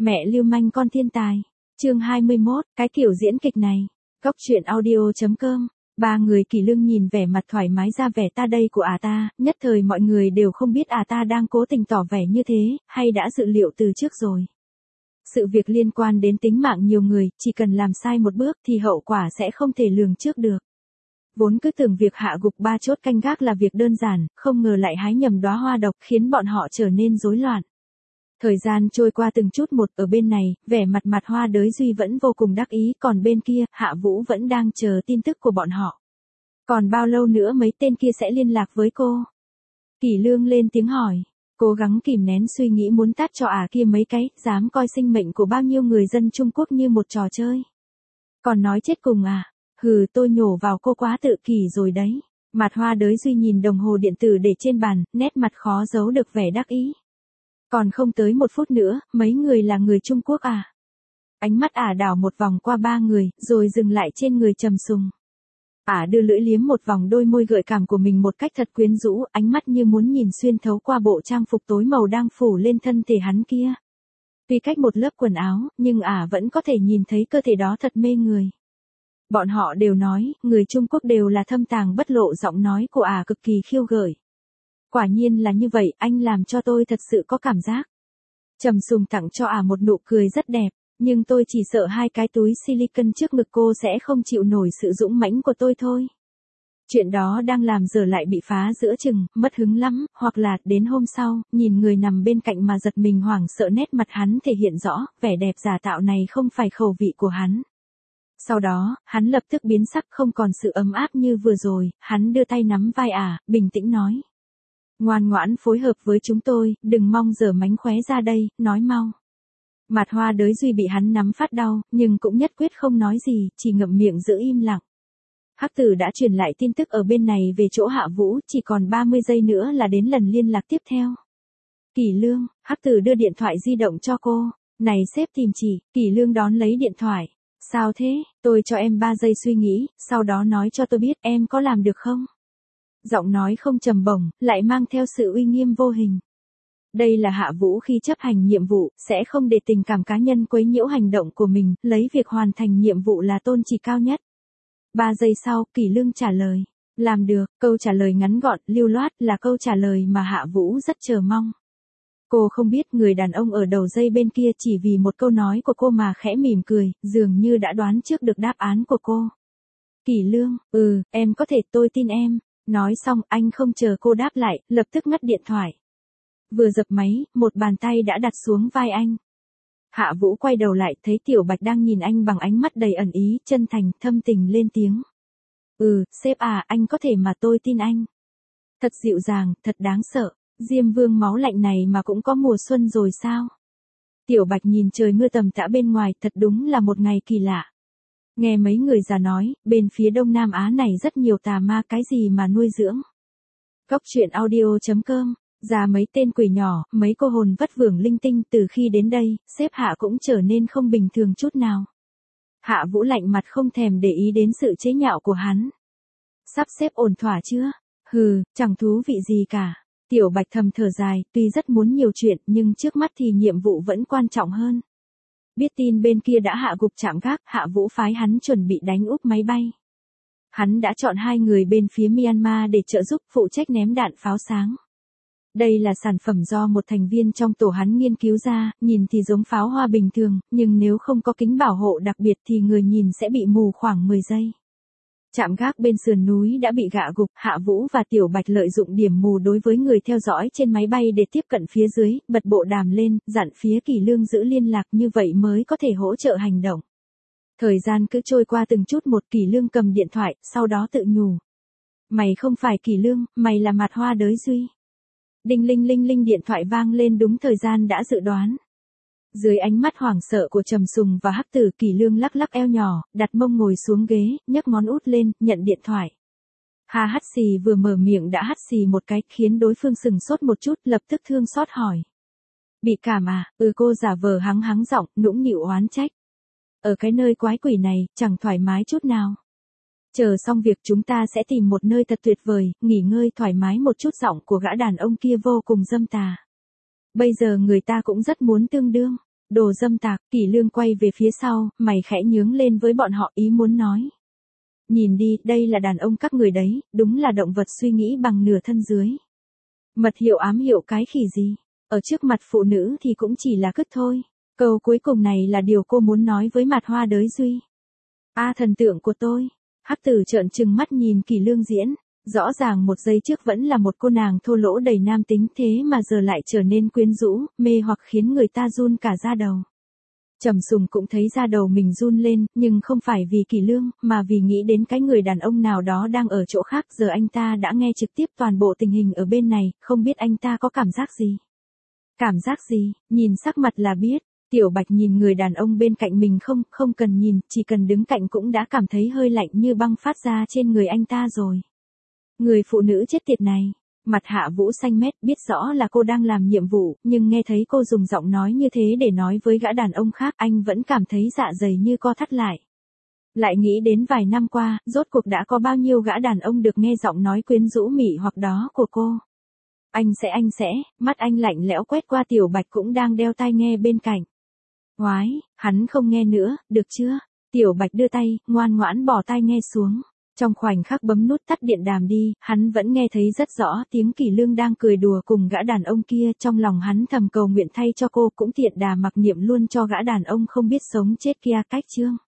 Mẹ lưu manh con thiên tài. Chương 21, cái kiểu diễn kịch này. Góc truyện audio.com. Ba người Kỷ Lương nhìn vẻ mặt thoải mái ra vẻ ta đây của ta, nhất thời mọi người đều không biết ta đang cố tình tỏ vẻ như thế, hay đã dự liệu từ trước rồi. Sự việc liên quan đến tính mạng nhiều người, chỉ cần làm sai một bước thì hậu quả sẽ không thể lường trước được. Vốn cứ tưởng việc hạ gục 3 chốt canh gác là việc đơn giản, không ngờ lại hái nhầm đóa hoa độc khiến bọn họ trở nên rối loạn. Thời gian trôi qua từng chút một, ở bên này, vẻ mặt Hoa Đới Duy vẫn vô cùng đắc ý, còn bên kia, Hạ Vũ vẫn đang chờ tin tức của bọn họ. Còn bao lâu nữa mấy tên kia sẽ liên lạc với cô? Kỷ Lương lên tiếng hỏi, cố gắng kìm nén suy nghĩ muốn tát cho kia mấy cái, dám coi sinh mệnh của bao nhiêu người dân Trung Quốc như một trò chơi. Còn nói chết cùng hừ, tôi nhổ vào cô quá tự kỷ rồi đấy. Mặt Hoa Đới Duy nhìn đồng hồ điện tử để trên bàn, nét mặt khó giấu được vẻ đắc ý. Còn không tới 1 phút nữa, mấy người là người Trung Quốc Ánh mắt đảo một vòng qua 3 người, rồi dừng lại trên người Trầm Sùng. Đưa lưỡi liếm một vòng đôi môi gợi cảm của mình một cách thật quyến rũ, ánh mắt như muốn nhìn xuyên thấu qua bộ trang phục tối màu đang phủ lên thân thể hắn kia. Tuy cách một lớp quần áo, nhưng vẫn có thể nhìn thấy cơ thể đó thật mê người. Bọn họ đều nói, người Trung Quốc đều là thâm tàng bất lộ, giọng nói của cực kỳ khiêu gợi. Quả nhiên là như vậy, anh làm cho tôi thật sự có cảm giác. Trầm Sùng tặng cho một nụ cười rất đẹp, nhưng tôi chỉ sợ 2 cái túi silicon trước ngực cô sẽ không chịu nổi sự dũng mãnh của tôi thôi. Chuyện đó đang làm giờ lại bị phá giữa chừng, mất hứng lắm, hoặc là đến hôm sau, nhìn người nằm bên cạnh mà giật mình hoảng sợ, nét mặt hắn thể hiện rõ, vẻ đẹp giả tạo này không phải khẩu vị của hắn. Sau đó, hắn lập tức biến sắc, không còn sự ấm áp như vừa rồi, hắn đưa tay nắm vai bình tĩnh nói. Ngoan ngoãn phối hợp với chúng tôi, đừng mong giở mánh khóe ra đây, nói mau. Mặt Hoa Đới Duy bị hắn nắm phát đau, nhưng cũng nhất quyết không nói gì, chỉ ngậm miệng giữ im lặng. Hắc Tử đã truyền lại tin tức ở bên này về chỗ Hạ Vũ, chỉ còn 30 giây nữa là đến lần liên lạc tiếp theo. Kỷ Lương, Hắc Tử đưa điện thoại di động cho cô. Này sếp tìm chỉ, Kỷ Lương đón lấy điện thoại. Sao thế, tôi cho em 3 giây suy nghĩ, sau đó nói cho tôi biết em có làm được không? Giọng nói không trầm bổng, lại mang theo sự uy nghiêm vô hình. Đây là Hạ Vũ khi chấp hành nhiệm vụ, sẽ không để tình cảm cá nhân quấy nhiễu hành động của mình, lấy việc hoàn thành nhiệm vụ là tôn chỉ cao nhất. 3 giây sau, Kỷ Lương trả lời. Làm được, câu trả lời ngắn gọn, lưu loát là câu trả lời mà Hạ Vũ rất chờ mong. Cô không biết người đàn ông ở đầu dây bên kia chỉ vì một câu nói của cô mà khẽ mỉm cười, dường như đã đoán trước được đáp án của cô. Kỷ Lương, em có thể, tôi tin em. Nói xong, anh không chờ cô đáp lại, lập tức ngắt điện thoại. Vừa dập máy, một bàn tay đã đặt xuống vai anh. Hạ Vũ quay đầu lại, thấy Tiểu Bạch đang nhìn anh bằng ánh mắt đầy ẩn ý, chân thành, thâm tình lên tiếng. Sếp anh có thể mà tôi tin anh. Thật dịu dàng, thật đáng sợ. Diêm Vương máu lạnh này mà cũng có mùa xuân rồi sao? Tiểu Bạch nhìn trời mưa tầm tã bên ngoài, thật đúng là một ngày kỳ lạ. Nghe mấy người già nói, bên phía Đông Nam Á này rất nhiều tà ma, cái gì mà nuôi dưỡng. Góc truyện audio.com. Ra mấy tên quỷ nhỏ, mấy cô hồn vất vưởng linh tinh, từ khi đến đây, sếp Hạ cũng trở nên không bình thường chút nào. Hạ Vũ lạnh mặt không thèm để ý đến sự chế nhạo của hắn. Sắp xếp ổn thỏa chưa? Chẳng thú vị gì cả. Tiểu Bạch thầm thở dài, tuy rất muốn nhiều chuyện, nhưng trước mắt thì nhiệm vụ vẫn quan trọng hơn. Biết tin bên kia đã hạ gục trạm gác, Hạ Vũ phái hắn chuẩn bị đánh úp máy bay. Hắn đã chọn 2 người bên phía Myanmar để trợ giúp, phụ trách ném đạn pháo sáng. Đây là sản phẩm do một thành viên trong tổ hắn nghiên cứu ra, nhìn thì giống pháo hoa bình thường, nhưng nếu không có kính bảo hộ đặc biệt thì người nhìn sẽ bị mù khoảng 10 giây. Trạm gác bên sườn núi đã bị gạ gục, Hạ Vũ và Tiểu Bạch lợi dụng điểm mù đối với người theo dõi trên máy bay để tiếp cận phía dưới, bật bộ đàm lên, dặn phía Kỷ Lương giữ liên lạc, như vậy mới có thể hỗ trợ hành động. Thời gian cứ trôi qua từng chút một, Kỷ Lương cầm điện thoại, sau đó tự nhủ. Mày không phải Kỷ Lương, mày là Mặt Hoa Đới Duy. Đinh linh linh linh, điện thoại vang lên đúng thời gian đã dự đoán. Dưới ánh mắt hoảng sợ của Trầm Sùng và Hắc Tử, Kỷ Lương lắc lắc eo nhỏ, đặt mông ngồi xuống ghế, nhấc ngón út lên, nhận điện thoại. Hà Hắt Xì vừa mở miệng đã hắt xì một cái, khiến đối phương sừng sốt một chút, lập tức thương xót hỏi. Bị cảm cô giả vờ hắng giọng, nũng nịu oán trách. Ở cái nơi quái quỷ này, chẳng thoải mái chút nào. Chờ xong việc chúng ta sẽ tìm một nơi thật tuyệt vời, nghỉ ngơi thoải mái một chút, giọng của gã đàn ông kia vô cùng dâm tà. Bây giờ người ta cũng rất muốn tương đương. Đồ dâm tặc, Kỷ Lương quay về phía sau, mày khẽ nhướng lên với bọn họ ý muốn nói. Nhìn đi, đây là đàn ông các người đấy, đúng là động vật suy nghĩ bằng nửa thân dưới. Mật hiệu ám hiệu cái khỉ gì, ở trước mặt phụ nữ thì cũng chỉ là cứt thôi. Câu cuối cùng này là điều cô muốn nói với Mạt Hoa Đới Duy. A thần tượng của tôi. Hắc Tử trợn trừng mắt nhìn Kỷ Lương diễn. Rõ ràng một giây trước vẫn là một cô nàng thô lỗ đầy nam tính thế mà giờ lại trở nên quyến rũ, mê hoặc khiến người ta run cả da đầu. Trầm Sùng cũng thấy da đầu mình run lên, nhưng không phải vì Kỷ Lương, mà vì nghĩ đến cái người đàn ông nào đó đang ở chỗ khác. Giờ anh ta đã nghe trực tiếp toàn bộ tình hình ở bên này, không biết anh ta có cảm giác gì. Cảm giác gì, nhìn sắc mặt là biết. Tiểu Bạch nhìn người đàn ông bên cạnh mình không cần nhìn, chỉ cần đứng cạnh cũng đã cảm thấy hơi lạnh như băng phát ra trên người anh ta rồi. Người phụ nữ chết tiệt này, mặt Hạ Vũ xanh mét, biết rõ là cô đang làm nhiệm vụ, nhưng nghe thấy cô dùng giọng nói như thế để nói với gã đàn ông khác, anh vẫn cảm thấy dạ dày như co thắt lại. Lại nghĩ đến vài năm qua, rốt cuộc đã có bao nhiêu gã đàn ông được nghe giọng nói quyến rũ mị hoặc đó của cô. Anh sẽ, mắt anh lạnh lẽo quét qua Tiểu Bạch cũng đang đeo tai nghe bên cạnh. Ngoái, hắn không nghe nữa, được chưa? Tiểu Bạch đưa tay, ngoan ngoãn bỏ tai nghe xuống. Trong khoảnh khắc bấm nút tắt điện đàm đi, hắn vẫn nghe thấy rất rõ tiếng Kỷ Lương đang cười đùa cùng gã đàn ông kia. Trong lòng hắn thầm cầu nguyện thay cho cô, cũng tiện đà mặc niệm luôn cho gã đàn ông không biết sống chết kia cách chương.